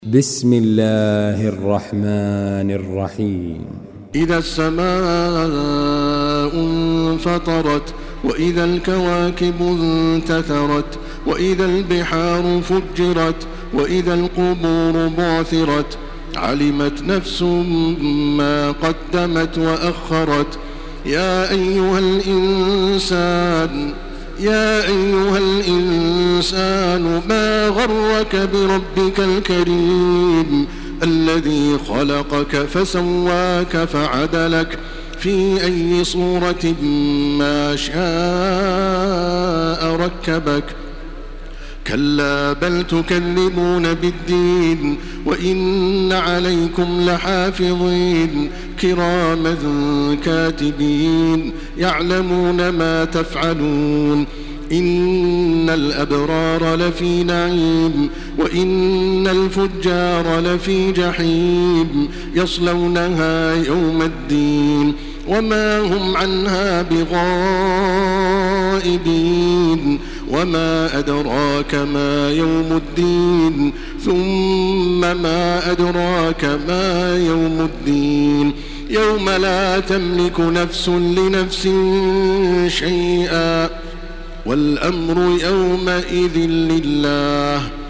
بسم الله الرحمن الرحيم. إذا السماء انفطرت وإذا الكواكب انتثرت وإذا البحار فجرت وإذا القبور بعثرت علمت نفس ما قدمت وأخرت يا أيها الإنسان ما غرك بربك الكريم الذي خلقك فسواك فعدلك في أي صورة ما شاء ركبك كلا بل تكذبون بالدين وإن عليكم لحافظين كراما كاتبين يعلمون ما تفعلون إن الأبرار لفي نعيم وإن الفجار لفي جحيم يصلونها يوم الدين وما هم عنها بغائبين وما أدراك ما يوم الدين ثم ما أدراك ما يوم الدين يوم لا تملك نفس لنفس شيئا والأمر يومئذ لله